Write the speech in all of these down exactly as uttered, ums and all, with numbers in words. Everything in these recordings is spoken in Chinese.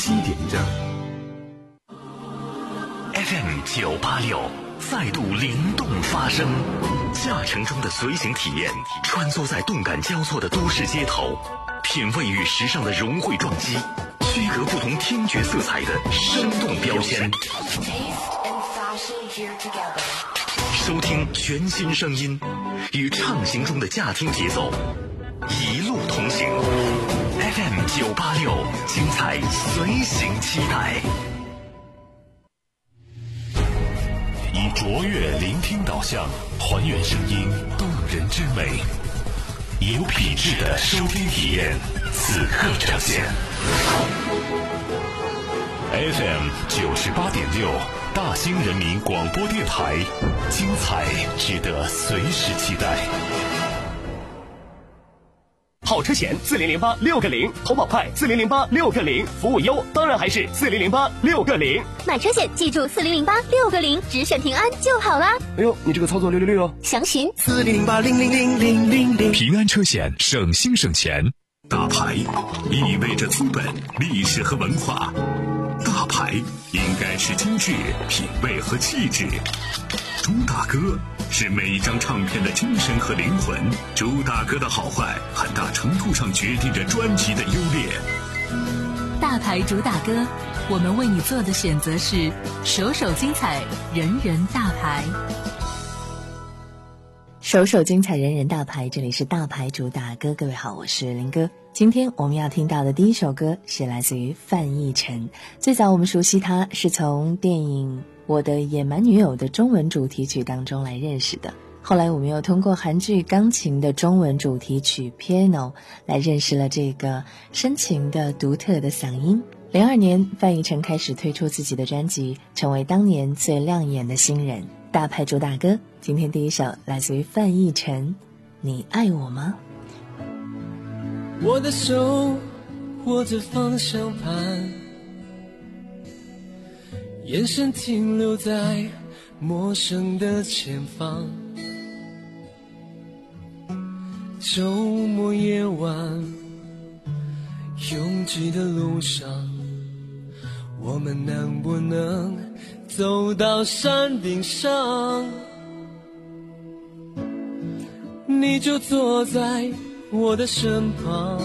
七点整。 F M 九八六再度灵动发声，驾乘中的随行体验，穿梭在动感交错的都市街头，品味与时尚的融汇撞击，区隔不同听觉色彩的生动标签。收听全新声音，与畅行中的驾听节奏，一路同行。F M 九八六，精彩随行期待。以卓越聆听导向，还原声音动人之美，有品质的收听体验，此刻呈现。F M 九十八点六，大兴人民广播电台，精彩值得随时期待。 好车险四零零八六个零，投保快四零零八六个零，服务优当然还是四零零八六个零。 买车险记住四零零八六个零，只选平安就好啦。 哎呦，你这个操作六六六哦！ 详询四零零八零零零零零零。 平安车险，省心省钱。大牌意味着资本、历史和文化，大牌应该是精致、品味和气质。朱大哥是每一张唱片的精神和灵魂，朱大哥的好坏很大程度上决定着专辑的优劣。 大牌主打歌，我们为你做的选择是首首精彩，人人大牌。 首首精彩，人人大牌，这里是大牌主打歌。各位好，我是林哥。今天我们要听到的第一首歌是来自于范逸臣。最早我们熟悉他是从电影我的野蛮女友的中文主题曲当中来认识的，后来我们又通过韩剧钢琴的中文主题曲 Piano 来认识了这个深情的独特的嗓音。零二年范逸臣开始推出自己的专辑，成为当年最亮眼的新人。大牌主打歌，今天第一首来自于范逸臣，你爱我吗？ 我的手握着方向盘，眼神停留在陌生的前方。周末夜晚拥挤的路上，我们能不能走到山顶上？你就坐在我的身旁，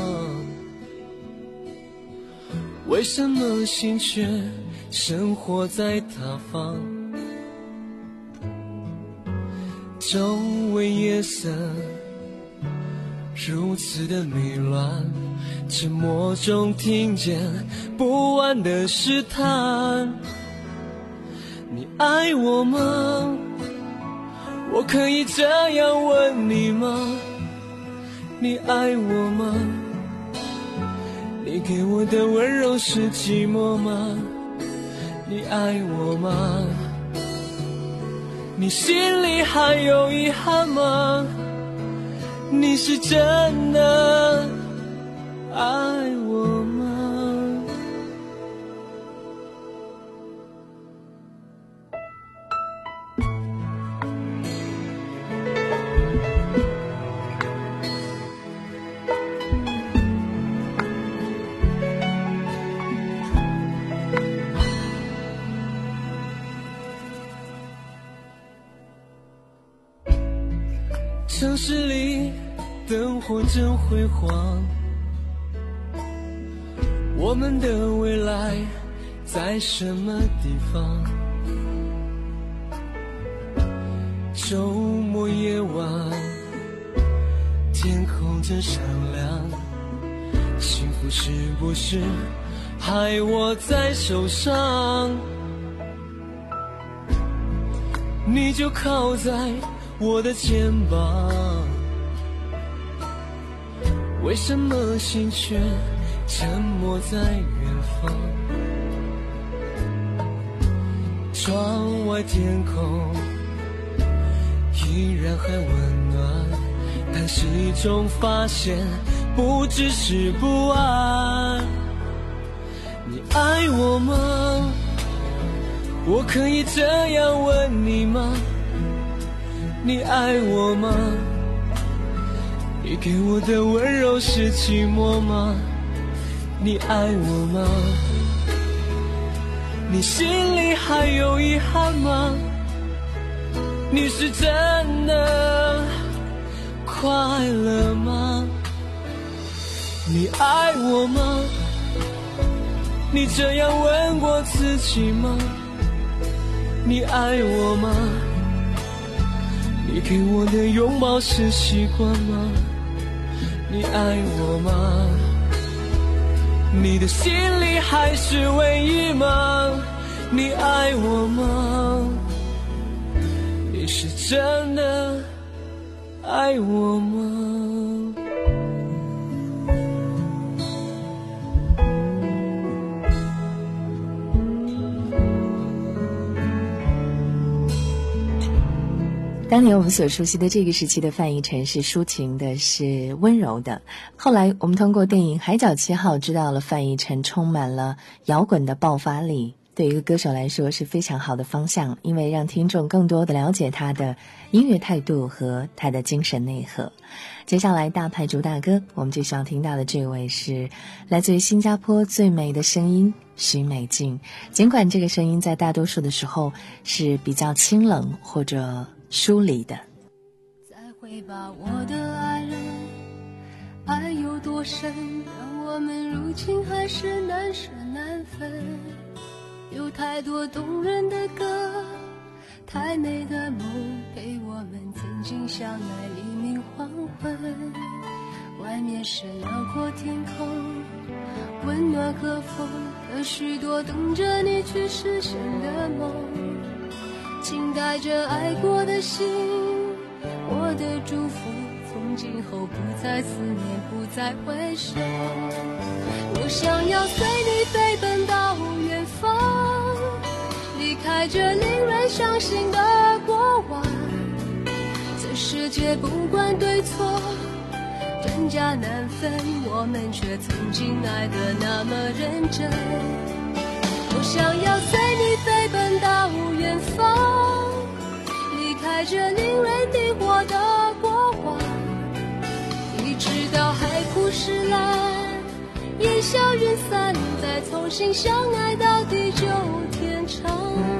为什么心却生活在他方？周围夜色如此的迷乱，沉默中听见不安的试探。你爱我吗？我可以这样问你吗？你爱我吗？你给我的温柔是寂寞吗？你爱我吗？你心里还有遗憾吗？你是真的爱我吗？城市里灯火真辉煌，我们的未来在什么地方？周末夜晚天空真闪亮，幸福是不是还握在手上？你就靠在我的肩膀，为什么心却沉默在远方？窗外天空依然还温暖，但始终发现不只是不安。你爱我吗？我可以这样问你吗？你爱我吗？你给我的温柔是寂寞吗？你爱我吗？ 你心里还有遗憾吗？你是真的快乐吗？你爱我吗？你这样问过自己吗？你爱我吗？你给我的拥抱是习惯吗？你爱我吗？你的心里还是唯一吗？你爱我吗？你是真的爱我吗？ 当年我们所熟悉的这个时期的范逸臣是抒情的，是温柔的。后来我们通过电影《海角七号》知道了范逸臣充满了摇滚的爆发力，对一个歌手来说是非常好的方向，因为让听众更多的了解他的音乐态度和他的精神内核。接下来大牌主打歌，我们就想听到的这位是来自于新加坡最美的声音许美静。尽管这个声音在大多数的时候是比较清冷或者疏离的。 再会吧我的爱人，爱有多深，让我们如今还是难舍难分。有太多动人的歌，太美的梦，陪我们曾经相爱黎明黄昏。外面是辽阔天空，温暖和风，有许多等着你去实现的梦。请带着爱过的心，我的祝福，从今后不再思念，不再回首。我想要随你飞奔到远方，离开这令人伤心的过往。这世界不管对错，真假难分，我们却曾经爱得那么认真。我想要随你飞奔到远方，离开这令人迷惑的过往，一直到海枯石烂，烟消云散，再重新相爱到地久天长。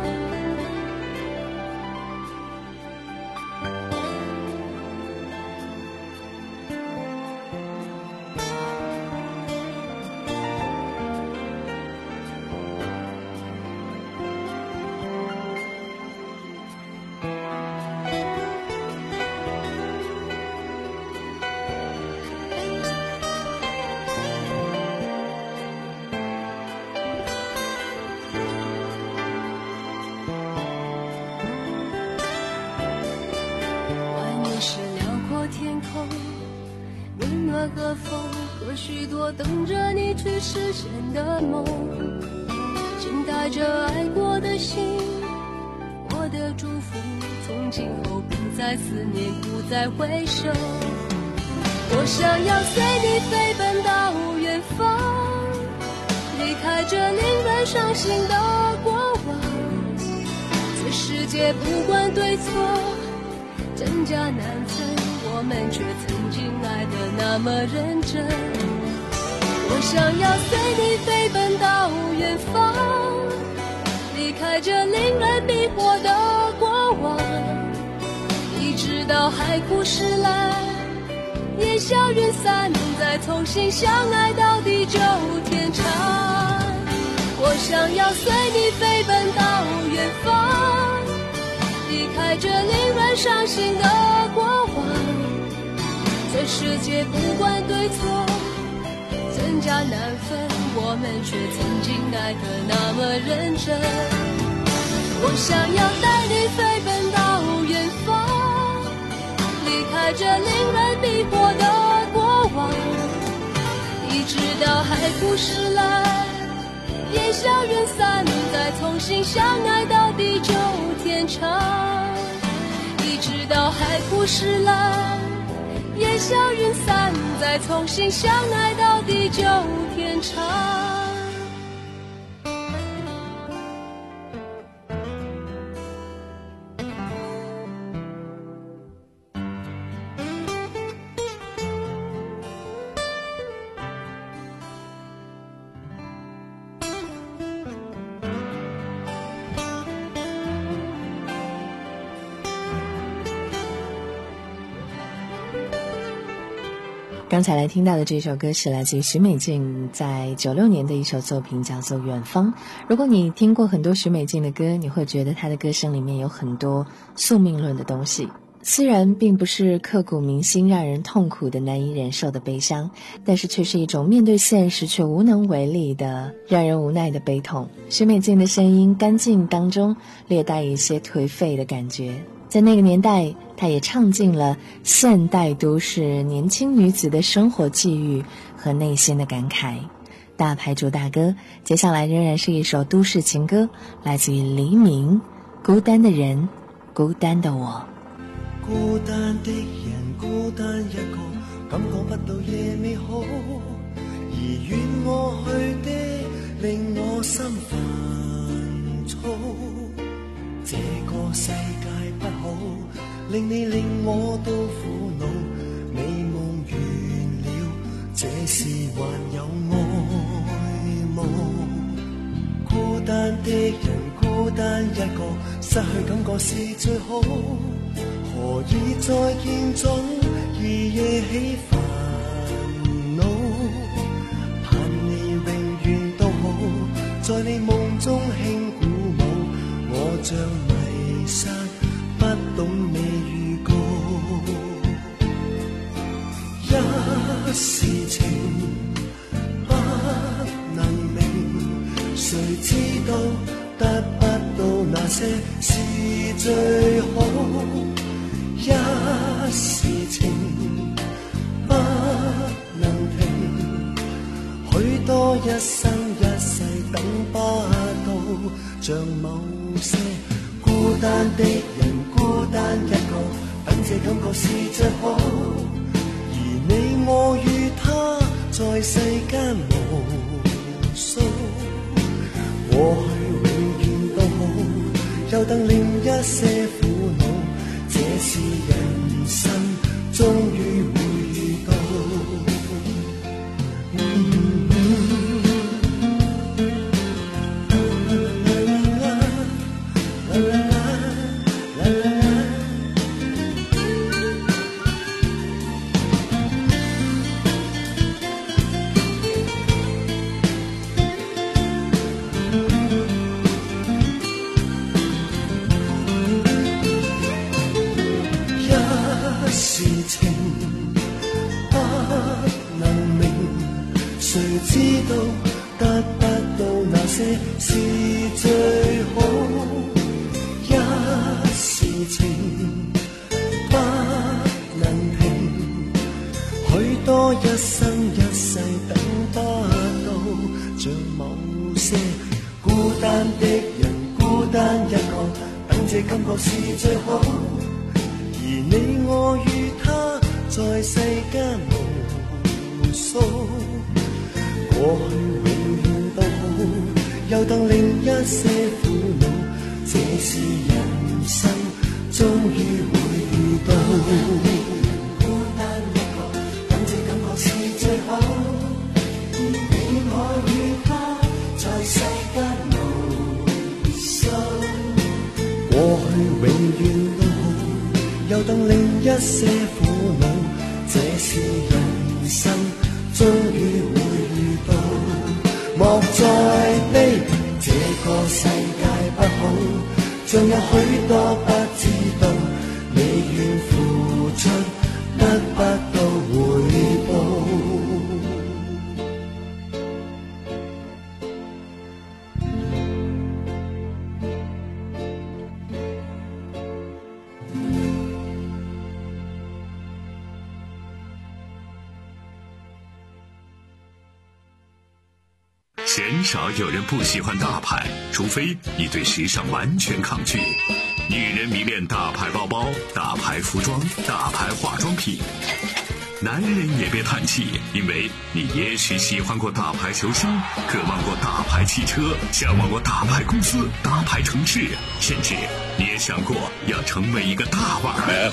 温暖和风和许多等着你去实现的梦，请带着爱过的心，我的祝福，从今后不再思念，不再回首。我想要随你飞奔到远方，离开这令人伤心的过往。这世界不管对错，真假难分，我们却曾经爱得那么认真。我想要随你飞奔到远方，离开这令人迷惑的过往，一直到海枯石烂，烟消云散，再重新相爱到地久天长。我想要随你飞奔到远方，离开这令人伤心的过往。这世界不管对错，真假难分，我们却曾经爱得那么认真。我想要带你飞奔到远方，离开这令人迷惑的过往，一直到海枯石烂，烟消云散，再重新相爱到地久天长。一直到海枯石烂，烟消云散，再重新相爱到地久天长。 刚才来听到的这首歌是来自于许美静在九六年的一首作品，叫做《远方》。如果你听过很多许美静的歌，你会觉得她的歌声里面有很多宿命论的东西。虽然并不是刻骨铭心让人痛苦的难以忍受的悲伤，但是却是一种面对现实却无能为力的让人无奈的悲痛。许美静的声音干净当中略带一些颓废的感觉，在那个年代她也唱尽了现代都市年轻女子的生活际遇和内心的感慨。大牌主打歌接下来仍然是一首都市情歌，来自于黎明，孤单的人，孤单的我。 孤單的人，孤單一個，感覺不到夜美好，而遠我去的令我心煩躁。這個世界不好，令你令我都苦惱，美夢完了，這時還有愛慕。孤單的人，孤單一個，失去感覺是最好，何以再見總已惹起煩惱？盼你永遠都好，在你夢中輕鼓舞，我像迷失不懂你預告。一時情不能明，誰知道得不到那些是最好。一時情不能停，許多一生一世等不到，像某些孤單的人，孤單一個，等這感覺是最好。而你我與他在世間無數，過去永遠都好，又等另一些苦惱。這是人生，終於會遇到。事情不能明，誰知道得不到那些是最好。一事情不能停，許多一生一世等不到，像某些孤單的人，孤單一個，等這感覺是最好。而你我與他在世間無數，過去永遠都好，又等另一些苦惱，這是人生，終於會遇到。孤單一個，等這感覺是最好，而你我與他在世間無數，過去永遠都又等另一些苦惱，這是人生，終於會遇到。莫再悲，這個世界不好，仲有許多不知道，你願付出得不到回報。 鲜少有人不喜欢大牌，除非你对时尚完全抗拒。女人迷恋大牌包包、大牌服装、大牌化妆品。男人也别叹气，因为你也许喜欢过大牌球星，渴望过大牌汽车，向往过大牌公司、大牌城市，甚至你也想过要成为一个大腕儿。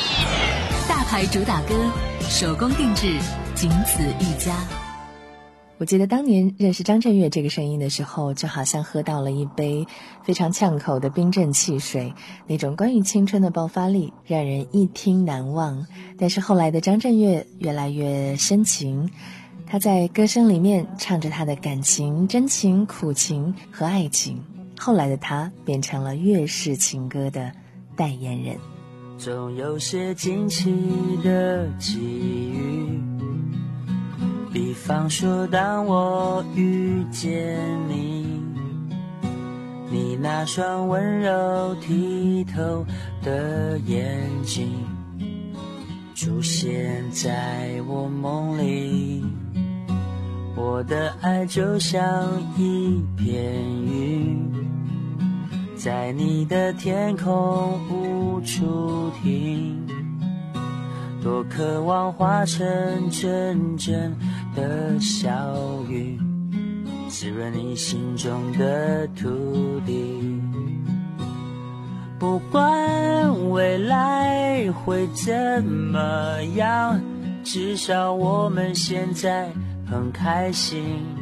大牌主打歌，手工定制，仅此一家。 我记得当年认识张震岳这个声音的时候，就好像喝到了一杯非常呛口的冰镇汽水，那种关于青春的爆发力让人一听难忘。但是后来的张震岳越来越深情，他在歌声里面唱着他的感情、真情、苦情和爱情。后来的他变成了粤式情歌的代言人。 总有些惊奇的际遇，比方说当我遇见你，你那双温柔剔透的眼睛出现在我梦里，我的爱就像一片云，在你的天空无处停，多渴望化成真正的小雨，滋润你心中的土地。不管未来会怎么样，至少我们现在很开心。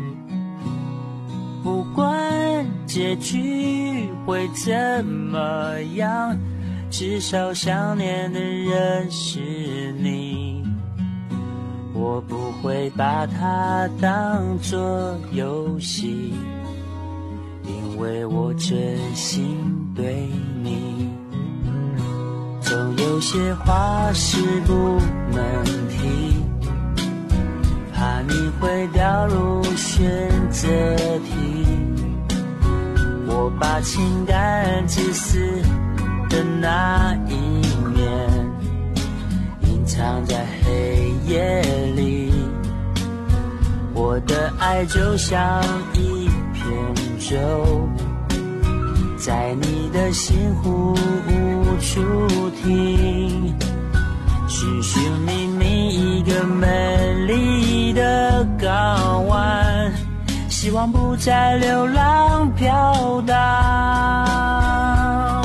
不管结局会怎么样，至少想念的人是你。我不会把它当作游戏，因为我真心对你。总有些话是不能提，怕你会掉入选择题。我把情感自私的那一面隐藏在黑夜里，我的爱就像一片舟，在你的心湖无处停，寻寻觅觅一个美丽的港湾，希望不再流浪飘荡。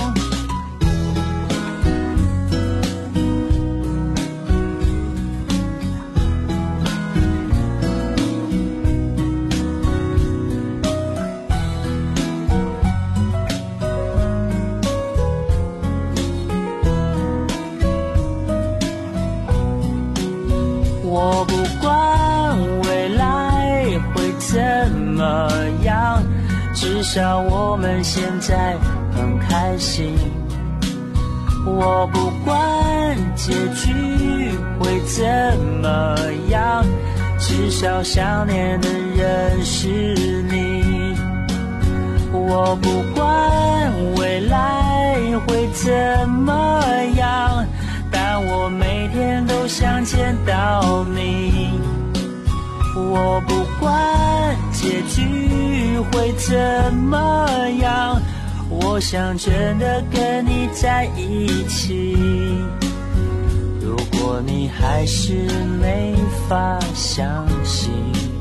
我不管未来会怎么样，至少我们现在很开心。我不管结局会怎么样，至少想念的人是你。我不管未来会怎么样，但我每天都想见到你。我不管结局会怎么样，我想真的跟你在一起。如果你还是没法相信，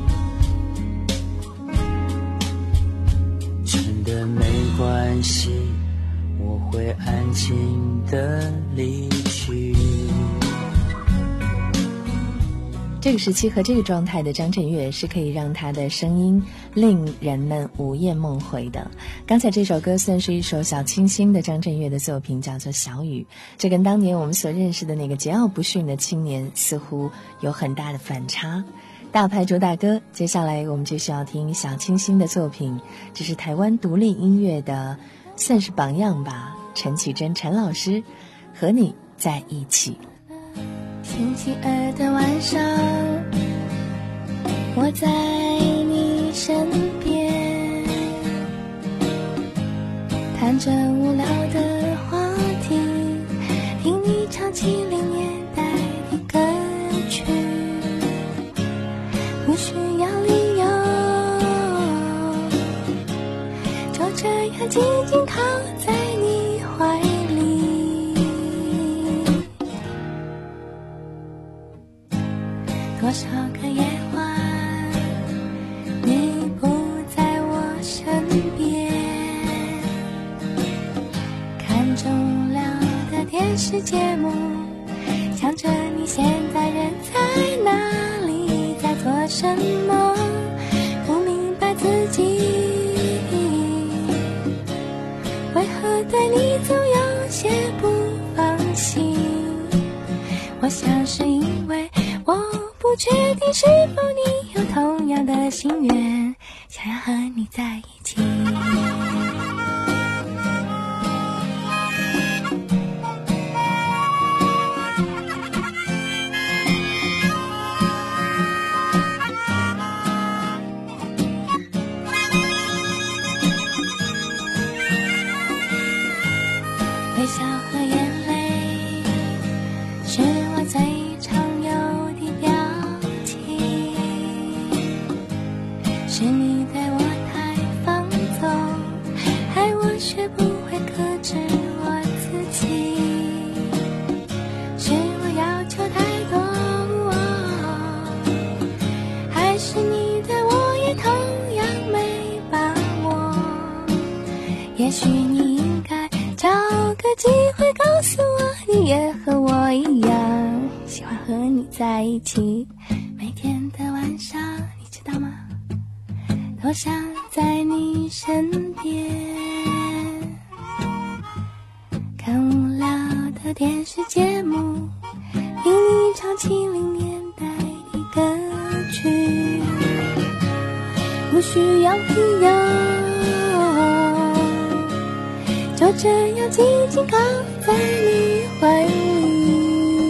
真的没关系，我会安静的离去。 这个时期和这个状态的张震岳是可以让他的声音令人们午夜梦回的。刚才这首歌算是一首小清新的张震岳的作品，叫做《小雨》，这跟当年我们所认识的那个桀骜不驯的青年似乎有很大的反差。大牌主打歌，接下来我们就需要听小清新的作品，这是台湾独立音乐的算是榜样吧，陈绮贞陈老师，和你在一起。 星期二的晚上，我在你身边，谈着无聊的话题，听你唱七零年代的歌曲，不需要理由，就这样静静靠在你怀里。多少个夜晚，你不在我身边，看着无聊的电视节目，想着你现在人在哪里，在做什么。 竟是否你有同样的心愿，想要和你在一起。微笑和眼泪是我最常有的表情，是你对我太放纵，害我学不会克制我自己，是我要求太多，还是你对我也同样没把握？也许你应该找个机会告诉我，你也和我一样喜欢和你在一起。每天的晚上，你知道吗？多想在你身边，看无聊的电视节目，听你唱七零年代的歌曲，不需要理由，就这样静静靠在你怀里，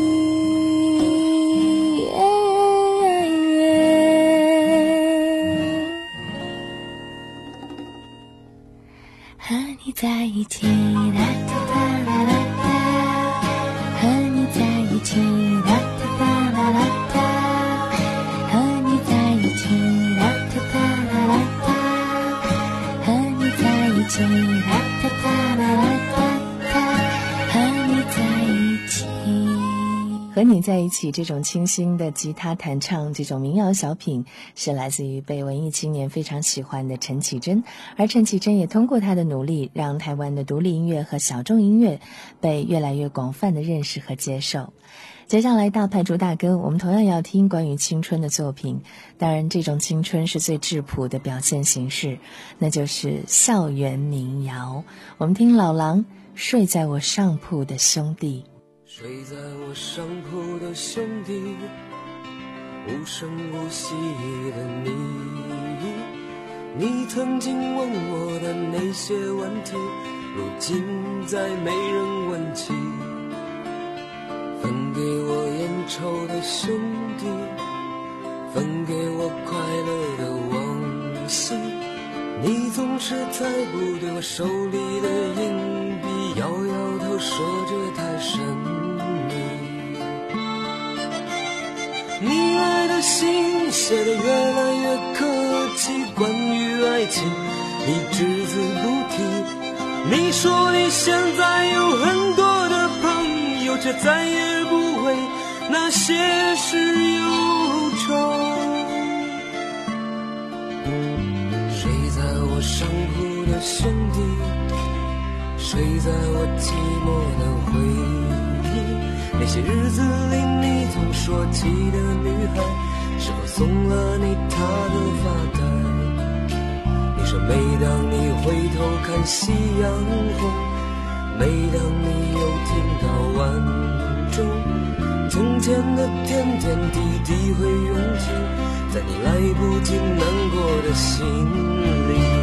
和你在一起，啦哒哒啦啦哒，和你在一起，啦哒哒啦啦哒，和你在一起，啦哒哒啦啦哒，和你在一起，啦哒哒啦啦哒，和你在一起。 和你在一起这种清新的吉他弹唱，这种民谣小品，是来自于被文艺青年非常喜欢的陈绮贞，而陈绮贞也通过她的努力，让台湾的独立音乐和小众音乐被越来越广泛的认识和接受。接下来大牌主打歌，我们同样要听关于青春的作品，当然这种青春是最质朴的表现形式，那就是校园民谣。我们听老狼，睡在我上铺的兄弟。 睡在我上铺的兄弟，无声无息的你，你曾经问我的那些问题，如今再没人问起。分给我烟抽的兄弟，分给我快乐的往昔，你总是猜不对我手里的硬币，摇摇头说这太神秘。你来的信写得越来越客气，关于爱情你只字不提。你说你现在有很多的朋友，却再也不为那些事忧愁。睡在我上铺的兄弟，睡在我寂寞的回忆。那些日子里你总说起的女孩，是否送了你她的发带？你说每当你回头看夕阳红，每当你又听到晚钟，从前的点点滴滴会涌进在你来不及难过的心里。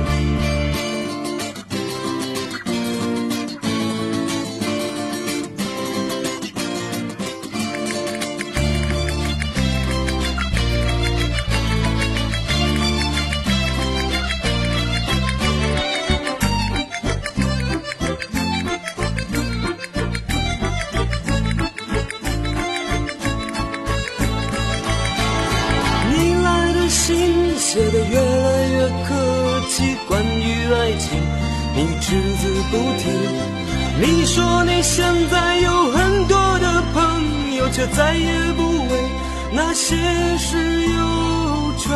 写得越来越客气，关于爱情你只字不提。你说你现在有很多的朋友，却再也不为那些事忧愁。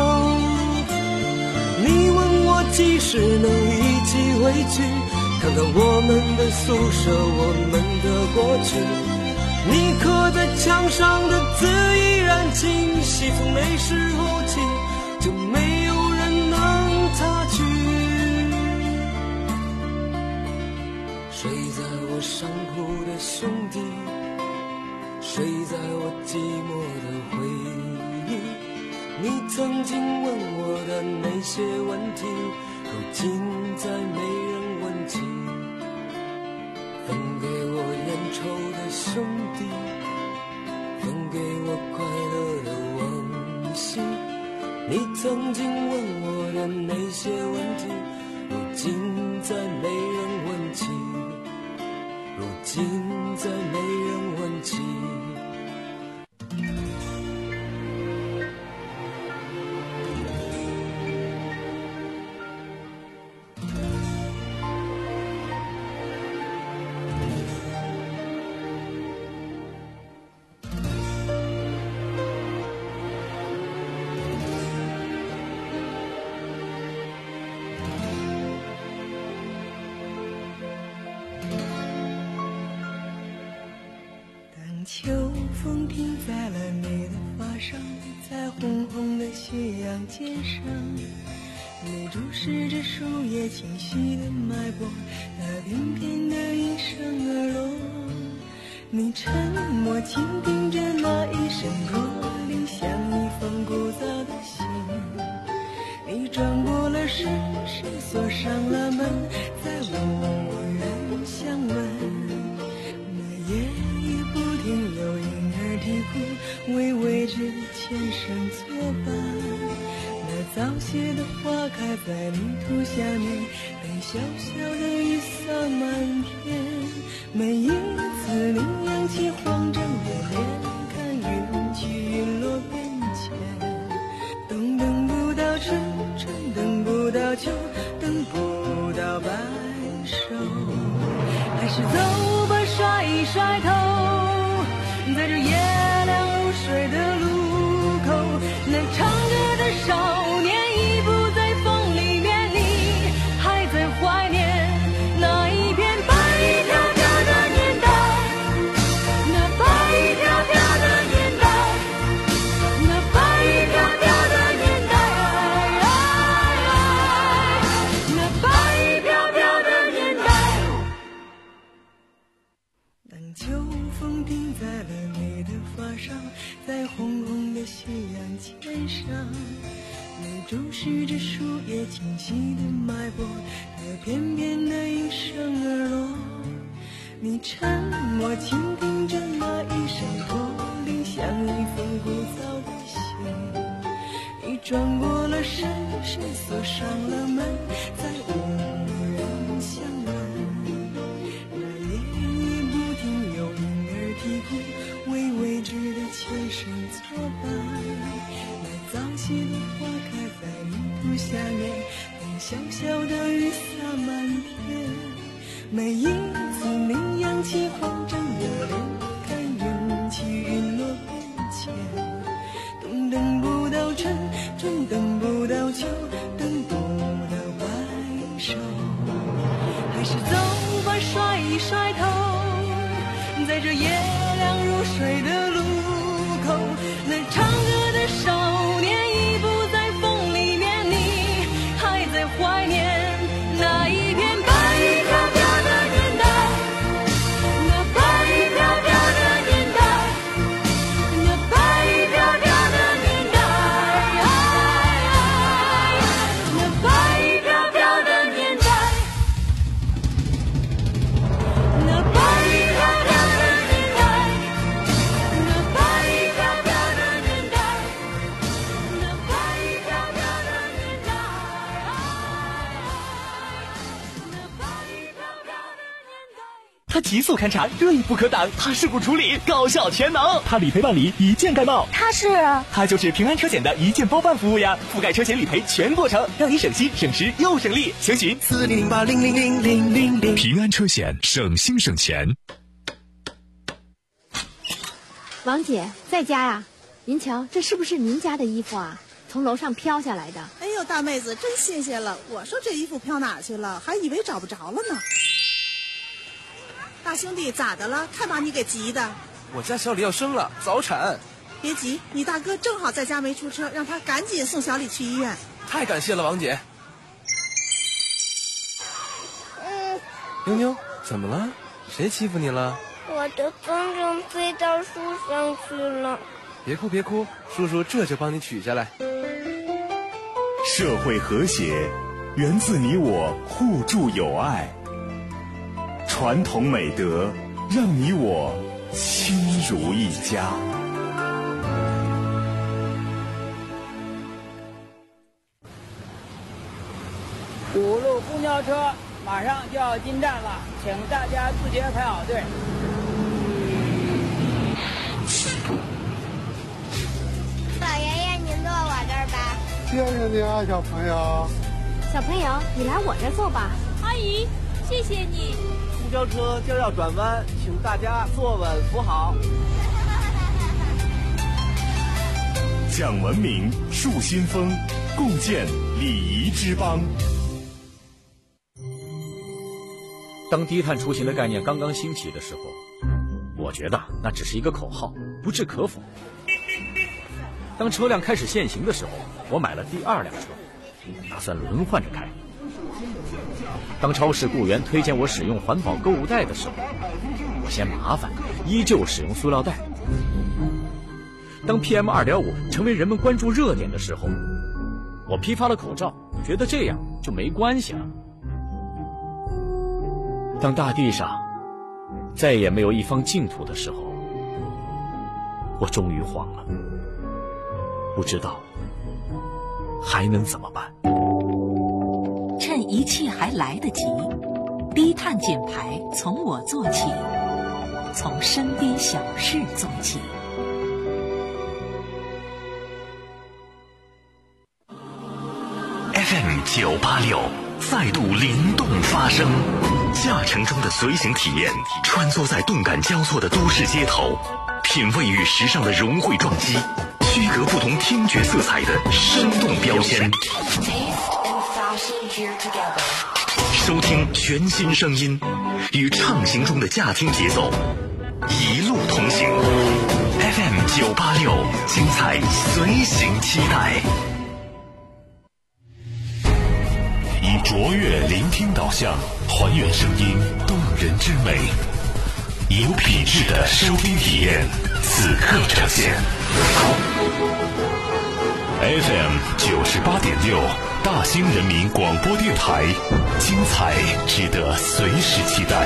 你问我几时能一起回去，看看我们的宿舍，我们的过去。你刻在墙上的字依然清晰，从那时候起就没有人能擦去。睡在我上铺的兄弟，睡在我寂寞的回忆。 你曾经问我的那些问题，如今再没人问起。分给我烟抽的兄弟，分给我快乐的往昔。你曾经问我的那些问题，如今再没人问起，如今再没人问起。 秋风停在了你的发上，在红红的斜阳肩上，你注视着树叶清晰的脉搏，那翩翩的应声而落。你沉默倾听着那一声驼铃，像一封古早的信。你转过了身，是锁上了门，再无人相问。那夜有婴儿啼哭，为未知的前生作伴。那早谢的花开在泥土下面，等小小的雨洒满天。每一次你扬起黄针的脸，看云去云落变迁。冬等不到春，春等不到秋，等不到白首。还是走吧，甩一甩头，在这夜凉如水的路口，那唱歌的少年已不在风里面，你还在怀念那一片白衣飘飘的年代，那白衣飘飘的年代，那白衣飘飘的年代，那白衣飘飘的年代。当秋风停在了你的发上，在红红的斜阳肩上，你注视着树叶清晰的脉搏，那翩翩的应声而落。你沉默倾听着那一声驼铃，像一封古早的信。你转过了身，是锁上了门，再无人相问。为未知的前生作伴，那早谢的花开在泥土下面，等小小的雨洒满天。每一次你扬起黄针的脸，看云起云落变迁。冬等不到春，春等不到秋，等不到白首。还是走吧，甩一甩头，在这夜凉如水的路口，那唱歌的少年已不在风里面，你还在怀念那一片白衣飘飘的年代，那白衣飘飘的年代，那白衣飘飘的年代，那白衣飘飘的年代，那白衣飘飘的年代，那白衣飘飘的年代，那白衣飘飘的年代，那白衣飘飘的年代。 他极速勘察，锐不可挡；他事故处理，高效全能；他理赔办理，一键盖帽。 他是他就是平安车险的一键包办服务呀，覆盖车险理赔全过程，让你省心省时又省力。详询四零零八零零零零零零。 平安车险，省心省钱。 王姐在家呀？您瞧，这是不是您家的衣服啊？从楼上飘下来的。 哎呦，大妹子真新鲜了！我说这衣服飘哪去了，还以为找不着了呢。大兄弟，咋的了？看把你给急的。 我家小李要生了，早产。 别急，你大哥正好在家没出车，让他赶紧送小李去医院。 太感谢了，王姐。 嗯， 妞妞，怎么了？谁欺负你了？ 我的风筝飞到树上去了。 别哭别哭，叔叔这就帮你取下来。 社会和谐源自你我互助友爱，传统美德让你我亲如一家。 五路公交车马上就要进站了，请大家自觉排好队。 老爷爷，您坐我这儿吧。 谢谢你啊，小朋友。 小朋友，你来我这儿坐吧。 阿姨，谢谢你。 公交车将要转弯，请大家坐稳扶好。 讲文明，树新风，共建礼仪之邦。 当低碳出行的概念刚刚兴起的时候，我觉得那只是一个口号，不置可否。当车辆开始限行的时候，我买了第二辆车，打算轮换着开。当超市雇员推荐我使用环保购物袋的时候，我嫌麻烦，依旧使用塑料袋。当 P M 二点五 成为人们关注热点的时候，我批发了口罩，觉得这样就没关系了。当大地上再也没有一方净土的时候，我终于慌了，不知道还能怎么办。 趁一切还来得及，低碳减排从我做起，从身边小事做起。 F M 九八六再度灵动发声，驾乘中的随行体验，穿梭在动感交错的都市街头，品味与时尚的融汇撞击，区隔不同听觉色彩的生动标签。收听全新声音，与畅行中的驾听节奏，一路同行。F M 九八六，精彩随行期待。以卓越聆听导向，还原声音动人之美，有品质的收听体验，此刻呈现。F M 九十八点六，大兴人民广播电台，精彩值得随时期待。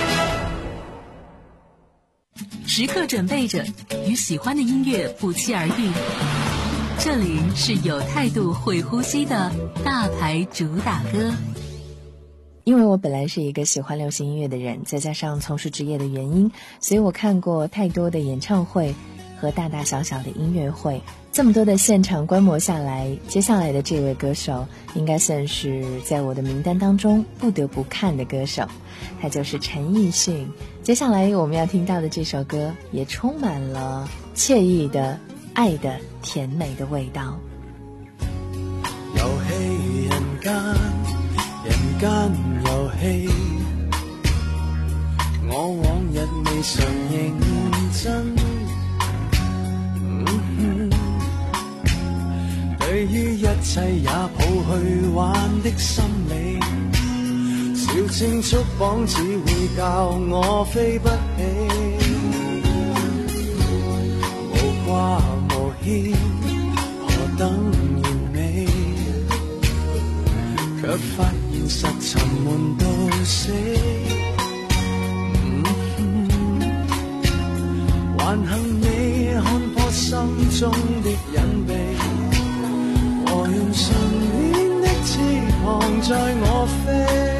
时刻准备着与喜欢的音乐不期而遇。这里是有态度会呼吸的大牌主打歌。 因为我本来是一个喜欢流行音乐的人，再加上从事职业的原因，所以我看过太多的演唱会和大大小小的音乐会。这么多的现场观摩下来，接下来的这位歌手应该算是在我的名单当中不得不看的歌手，他就是陈奕迅。接下来我们要听到的这首歌也充满了惬意的爱的甜美的味道。 遊戲人間，人間遊戲，我往日未曾認真。嗯、對於一切也抱去玩的心理，小青束綁只會教我飛不起，無掛無牽，何等完美，卻發現實沉悶到死。嗯、還幸你看破心中的隱秘，和用信念的翅膀載我飛，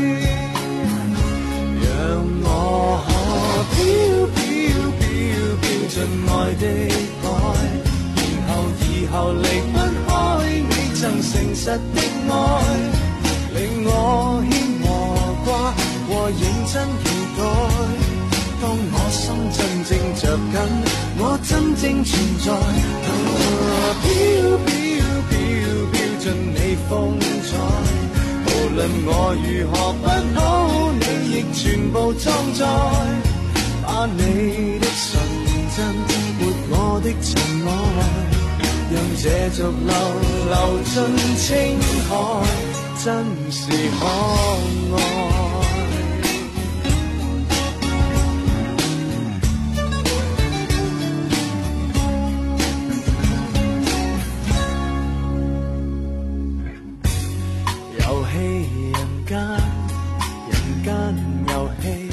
讓我可飄飄飄飄進愛的海，然後以後離不開你曾誠實的愛，令我牽和掛和認真期待。當我心真正着緊，我真正存在。啊、飄飄飄飄進你風采，無論我如何不好，你亦全部裝載。把你的純真活我的情愛，讓這逐流流進青海，真是可愛。 間，人間遊戲，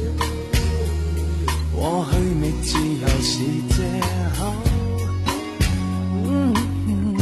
過去覓自由是藉口。嗯嗯、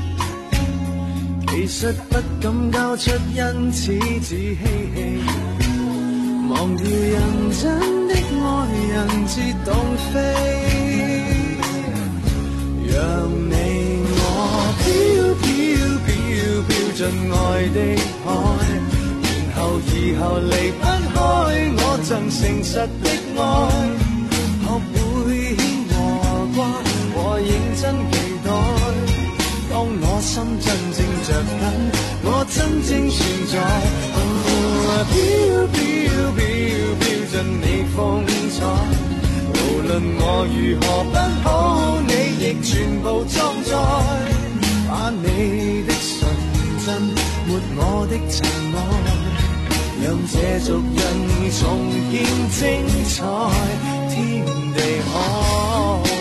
其實不敢交出，因此只嬉戲，忘掉認真的愛人自動飛。讓你我飄飄飄飄進愛的海，然後以後離不開我曾誠實的愛，學會牽和掛和認真期待，當我心真正着緊，我真正存在。哦，飄飄飄飄進你風采，無論我如何不好，你亦全部裝載，把你的純真抹我的塵埃，讓這族人重建精彩，天地可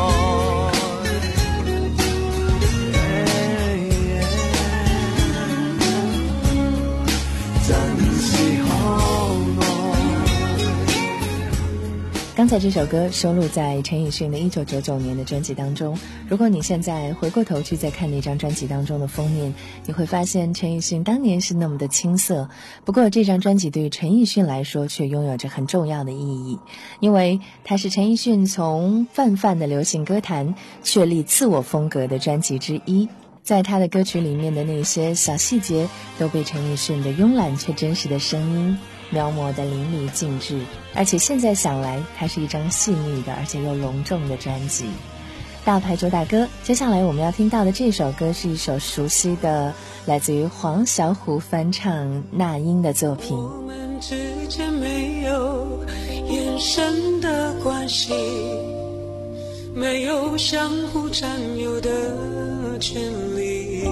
刚才这首歌收录在陈奕迅的一九九九年的专辑当中。如果你现在回过头去再看那张专辑当中的封面，你会发现陈奕迅当年是那么的青涩。不过这张专辑对于陈奕迅来说却拥有着很重要的意义，因为它是陈奕迅从泛泛的流行歌坛确立自我风格的专辑之一。在他的歌曲里面的那些小细节都被陈奕迅的慵懒却真实的声音描摹得淋漓尽致，而且现在想来，它是一张细腻的而且又隆重的专辑。大牌主打歌，接下来我们要听到的这首歌是一首熟悉的，来自于黄小琥翻唱那英的作品。 我们之间没有眼神的关系，没有相互占有的权利，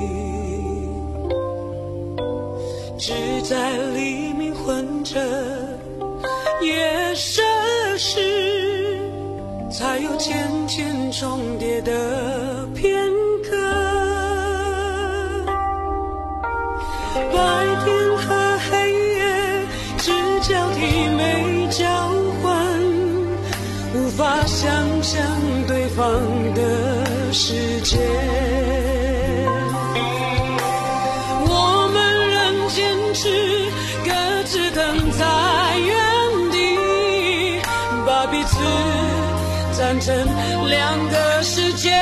只在黎明混着夜深时，才有渐渐重叠的片刻。白天和黑夜只交替没交换，无法想象对方的世界。我们仍坚持各自等在原地，把彼此站成两个世界。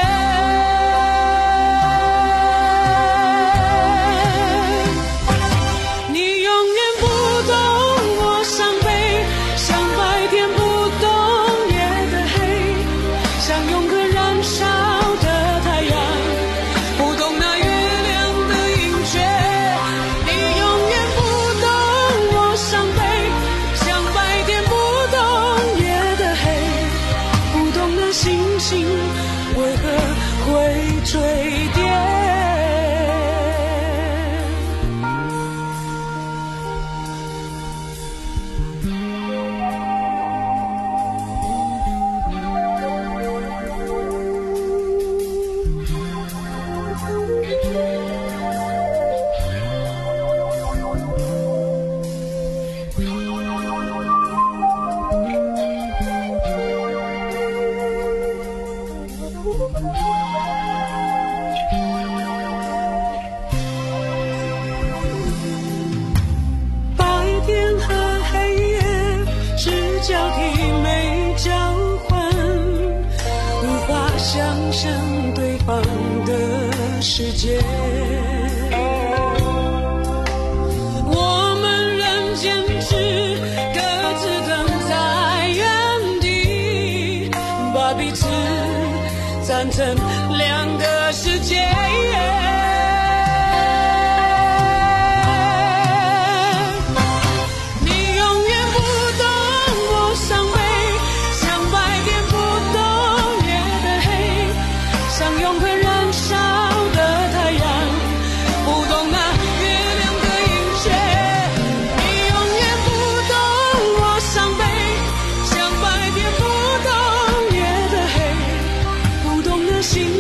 你永远不懂我伤悲，像白天不懂夜的黑，像永恒燃烧的太阳，不懂那月亮的盈缺。你永远不懂我伤悲，像白天不懂夜的黑，不懂那星星为何会坠跌。白天和黑夜是交替没交换，无法想象对方的世界。我们仍坚持各自等在原地，把彼此站成两个世界。心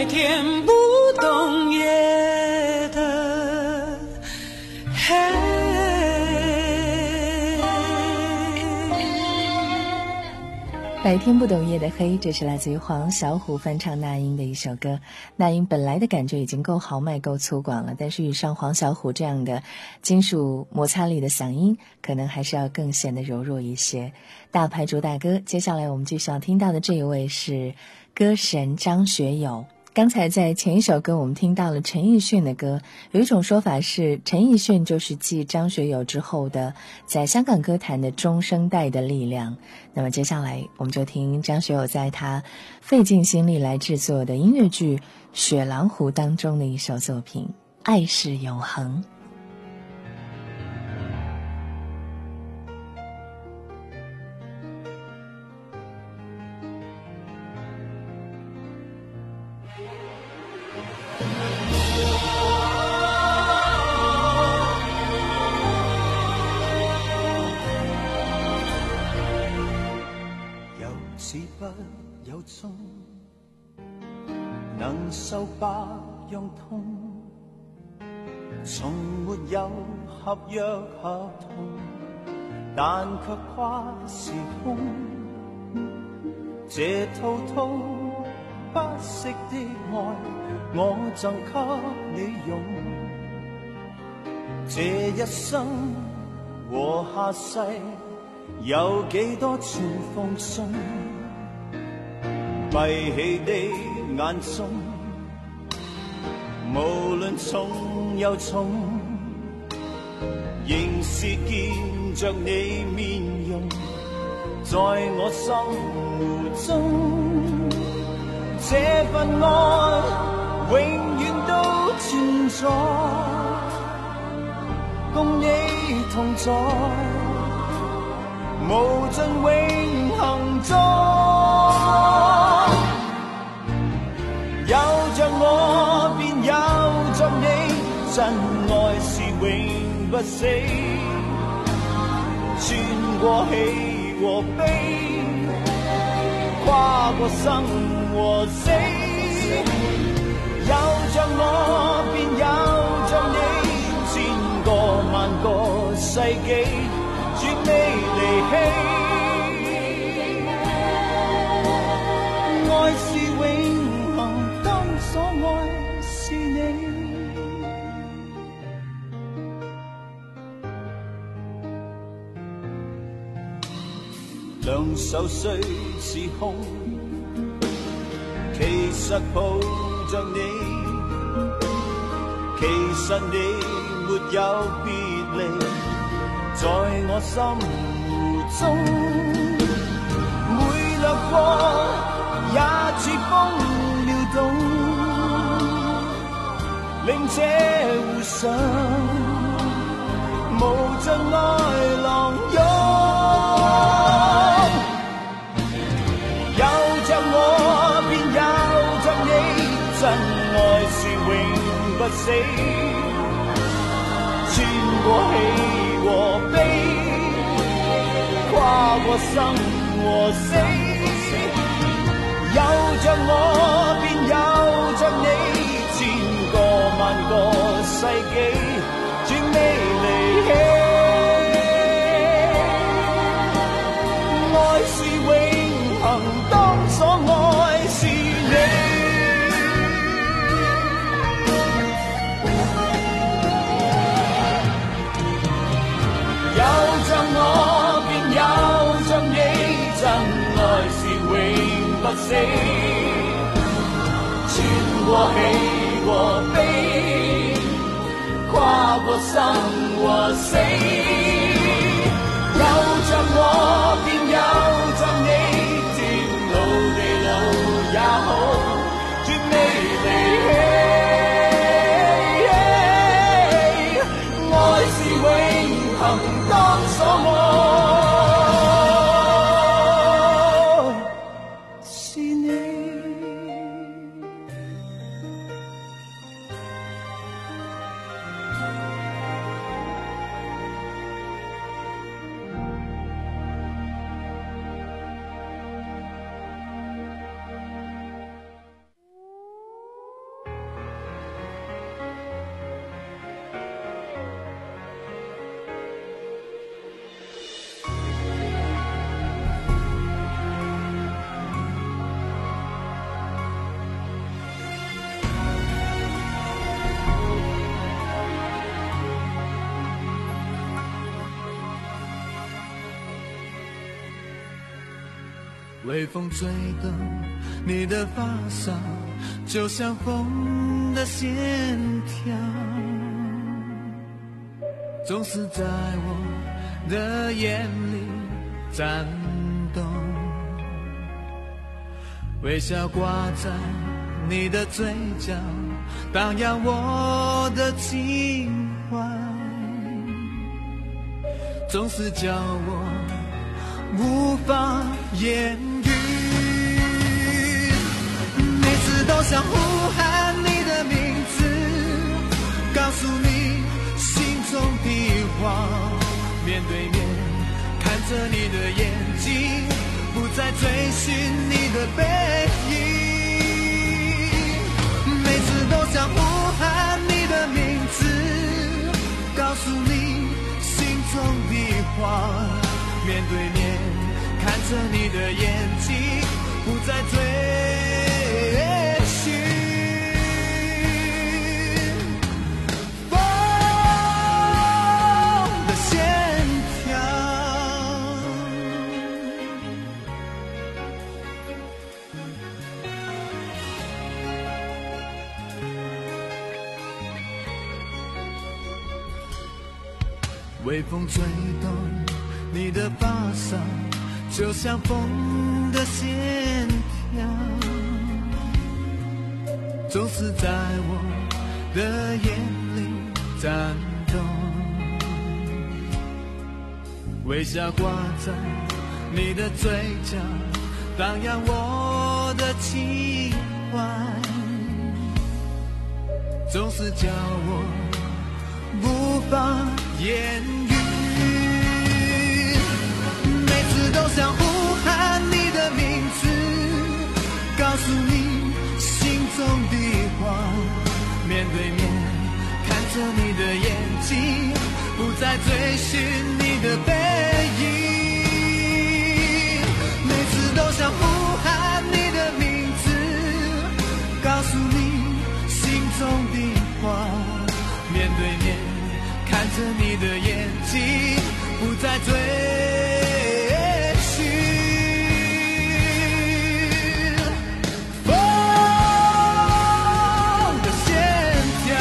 白天不懂夜的黑。 白天不懂夜的黑，这是来自于黄小琥翻唱那英的一首歌。那英本来的感觉已经够豪迈够粗犷了，但是遇上黄小琥这样的金属摩擦力的嗓音，可能还是要更显得柔弱一些。大牌主打歌，接下来我们继续要听到的这一位是歌神张学友。刚才在前一首歌我们听到了陈奕迅的歌，有一种说法是陈奕迅就是继张学友之后的在香港歌坛的中生代的力量。那么接下来我们就听张学友在他费尽心力来制作的音乐剧《雪狼湖》当中的一首作品《爱是永恒》。 能受百樣痛，從沒有合約合同，但卻跨時空。這套套不息的愛，我贈給你用。這一生和下世，有幾多串封信？閉起的眼中，無論重又重，仍是見着你面容，在我心湖中，這份愛永遠都存在，共你同在，無盡永恆中。有着我便有着你，真愛是永不死，穿過喜和悲，跨過生和死。有着我便有着你，千個萬個世紀，絕未離棄。愛是永恆，當所愛是你。兩手雖是空，其實抱着你，其實你沒有別離，在我心湖中，每掠過也似風撩動，令這湖上無盡愛浪湧。有着我便有着你，真愛是永不死，穿過喜和悲，跨過生和死。有着我便有着你，千個萬個世紀，絕未離棄。愛是永恆，當所愛是你。有着我便有着你，真愛是永不死，穿過喜和悲，跨過生和死。有着我便有着你，天老地老也好，絕未離棄。愛是永恆，當所愛。 微风吹动你的发梢，就像风的线条，总是在我的眼里颤动。微笑挂在你的嘴角，荡漾我的情怀，总是叫我无法言语。每次都想呼喊你的名字，告诉你心中的话，面对面看着你的眼睛，不再追寻你的背影。每次都想呼喊你的名字，告诉你心中的话，面对面看着你的眼睛，不再追寻。微风吹动你的发梢，就像风的线条，总是在我的眼里颤动。微笑挂在你的嘴角，荡漾我的情怀，总是叫我无法言语。每次都想呼喊你的名字，告诉你心中的话，面对面看着你的眼睛，不再追寻你的背影。每次都想呼喊你的名字，告诉你心中的话，面对面看着你的眼睛，不再追寻风的线条。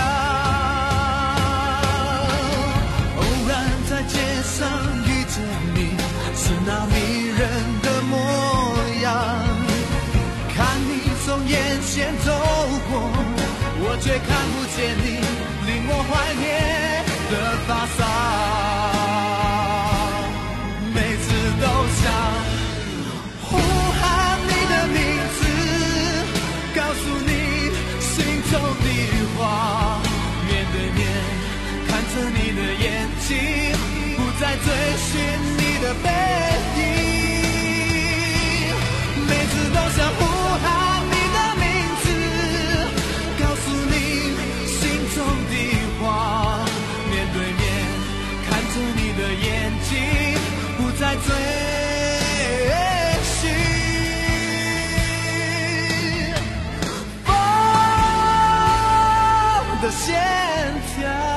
偶然在街上遇见你，是那迷人的模样，看你从眼前走过，我却看不见你，令我怀念的发梢。每次都想呼喊你的名字，告诉你心中的话，面对面看着你的眼睛，不再追寻你的背影。每次都想呼喊你的名字，告诉你心中的话，面对面看着你的眼睛，不再追寻风的线条。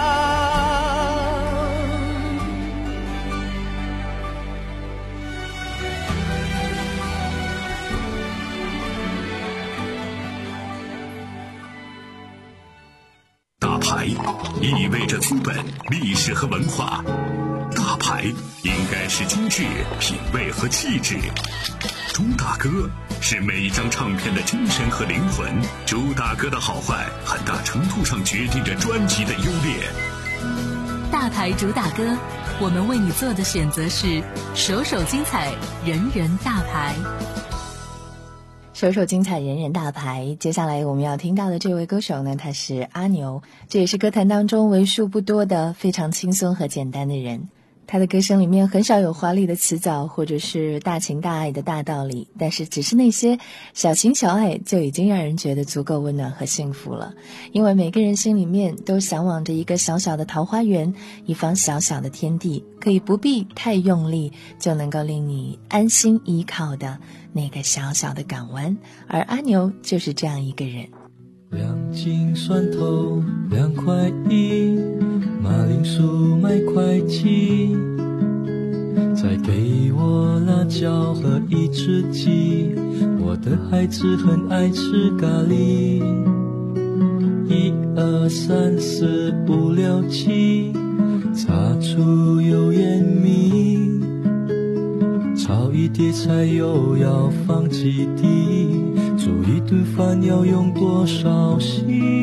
大牌意味着资本、历史和文化，大牌应该是精致、品味和气质。朱大哥是每一张唱片的精神和灵魂，朱大哥的好坏很大程度上决定着专辑的优劣。 大牌主打歌，我们为你做的选择是首首精彩，人人大牌。 首首精彩，人人大牌。接下来我们要听到的这位歌手呢，他是阿牛，这也是歌坛当中为数不多的非常轻松和简单的人。他的歌声里面很少有华丽的词藻，或者是大情大爱的大道理，但是只是那些小情小爱就已经让人觉得足够温暖和幸福了。因为每个人心里面都向往着一个小小的桃花源，一方小小的天地，可以不必太用力就能够令你安心依靠的那个小小的港湾。而阿牛就是这样一个人。 两斤蒜头两块一，马铃薯买块七， 再给我辣椒和一只鸡，我的孩子很爱吃咖喱。一二三四五六七，擦出油盐米，炒一碟菜又要放几滴，煮一顿饭要用多少心？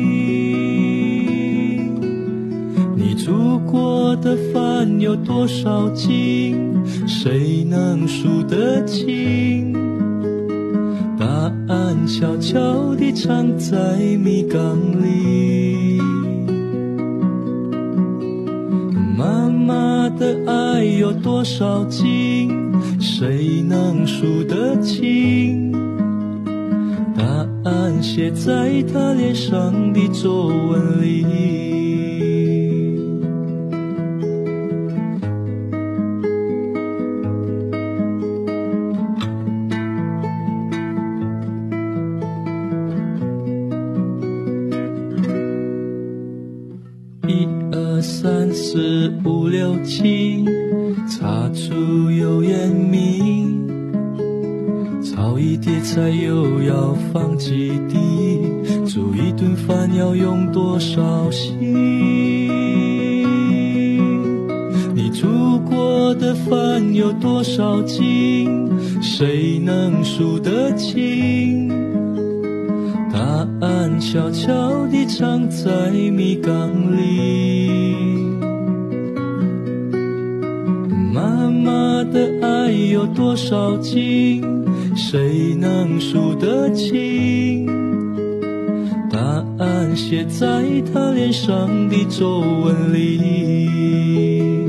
你煮过的饭有多少斤？谁能数得清？答案悄悄地藏在米缸里。妈妈的爱有多少斤？谁能数得清？答案写在她脸上的皱纹里。三四五六七，擦出油盐米，炒一碟菜又要放几滴，煮一顿饭要用多少心？你煮过的饭有多少斤？谁能数得清？答案悄悄地藏在米缸里。妈妈的爱有多少斤？谁能数得清？答案写在她脸上的皱纹里。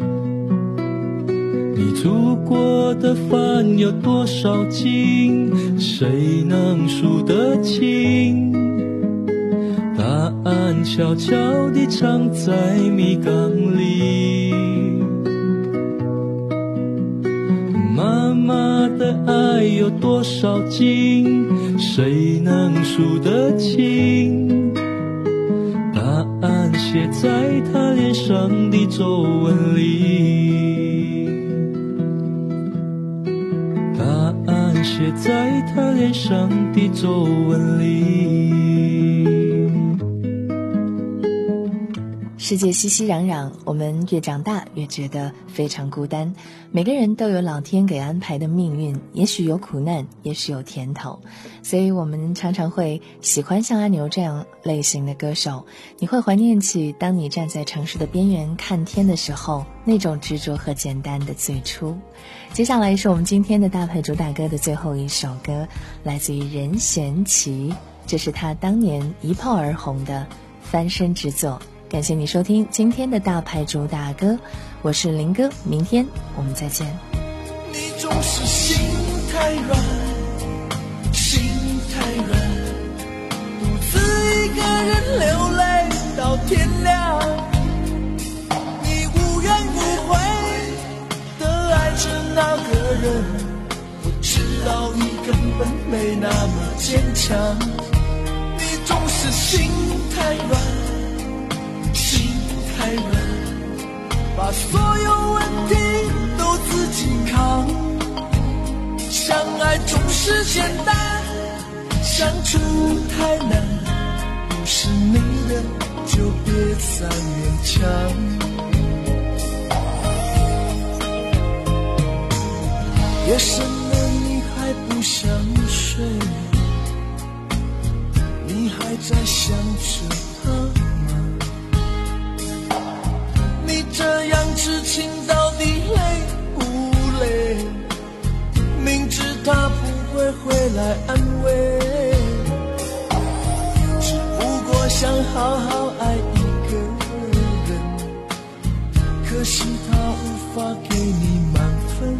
你煮过的饭有多少斤？谁能数得清？答案悄悄地藏在米缸里。妈妈的爱有多少斤？谁能数得清？答案写在她脸上的皱纹里。答案写在她脸上的皱纹里。 世界熙熙攘攘，我们越长大越觉得非常孤单。每个人都有老天给安排的命运，也许有苦难，也许有甜头，所以我们常常会喜欢像阿牛这样类型的歌手。你会怀念起当你站在城市的边缘看天的时候，那种执着和简单的最初。接下来是我们今天的大牌主打歌的最后一首歌，来自于任贤齐，这是他当年一炮而红的翻身之作。感谢你收听今天的大牌主打歌，我是林哥，明天我们再见。 你总是心太软，心太软，独自一个人流泪到天亮。你无怨无悔的爱着那个人，我知道你根本没那么坚强。你总是心太软，心太软，把所有问题都自己扛。相爱总是简单，相处太难，不是你的就别再勉强。夜深了你还不想睡，你还在想着他吗？你这样痴情到底累不累？明知他不会回来安慰，只不过想好好爱一个人，可惜他无法给你满分，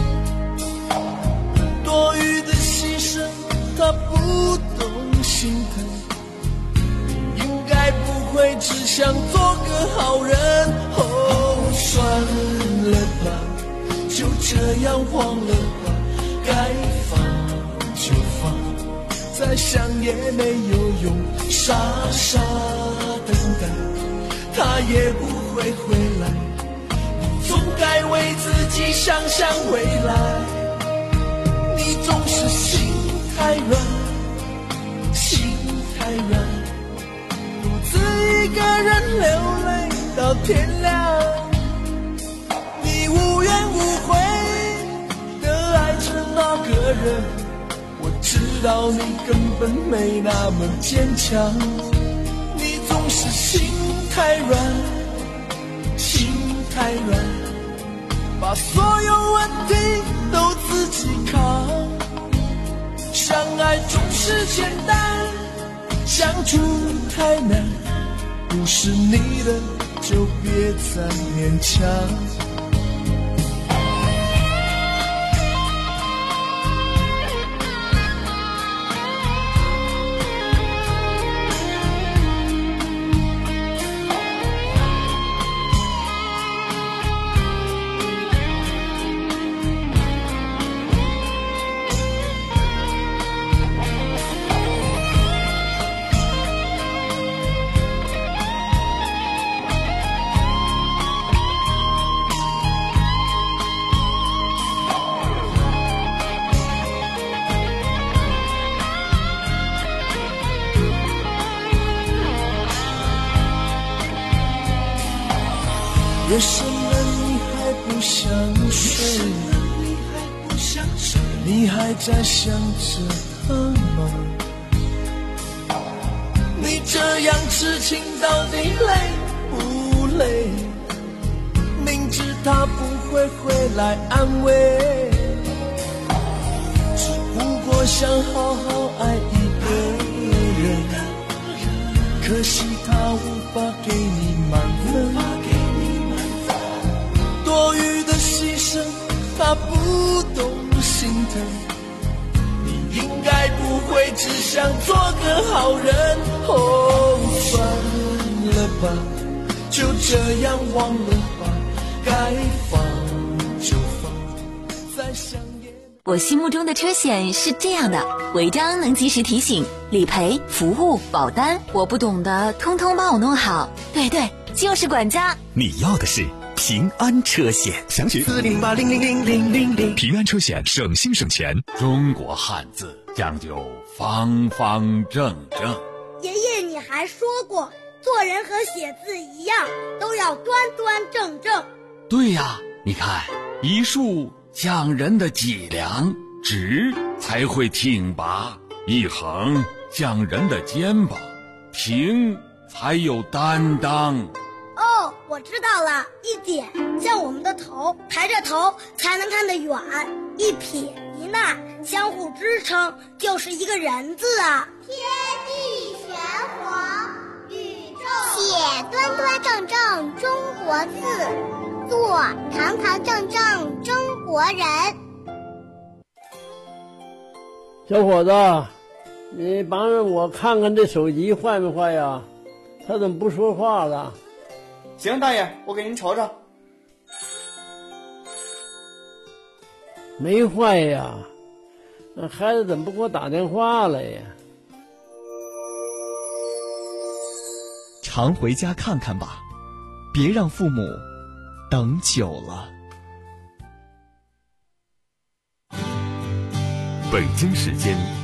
多余的牺牲他不懂心疼，你应该不会只想做个好人。哦，算了吧，就这样忘了吧，该放就放，再想也没有用，傻傻等待他也不会回来，你总该为自己想想未来。你总是心太软，心太软，独自一个人流泪到天亮。你无怨无悔的爱着那个人，我知道你根本没那么坚强。你总是心太软，心太软，把所有问题都自己扛。相爱总是简单，相处太难，不是你的就别再勉强。夜深了你还不想睡，你还在想着他吗？你这样痴情到底累不累？明知他不会回来安慰，只不过想好好爱一个人，可惜他无法给你满分。多余的牺牲他不懂心疼，你应该不会只想做个好人。哦，算了吧，就这样忘了吧，该放就放，再想也。 我心目中的车险是这样的：违章能及时提醒，理赔、服务、保单，我不懂的通通帮我弄好。对对，就是管家。 你要的是平安车险，详询四零八零零零零零零。 平安车险，省心省钱。 中国汉字讲究方方正正。 爷爷，你还说过，做人和写字一样，都要端端正正。 对呀，你看，一竖讲人的脊梁，直才会挺拔；一横讲人的肩膀，平才有担当。 哦，我知道了，一点像我们的头，抬着头才能看得远；一撇一捺相互支撑，就是一个人字啊。 天地玄黄，宇宙写端端正正中国字，做堂堂正正中国人。 小伙子，你帮着我看看这手机坏没坏呀？他怎么不说话了？ 行，大爷，我给您瞅瞅。 没坏呀，那孩子怎么不给我打电话了呀？ 常回家看看吧，别让父母等久了。 北京时间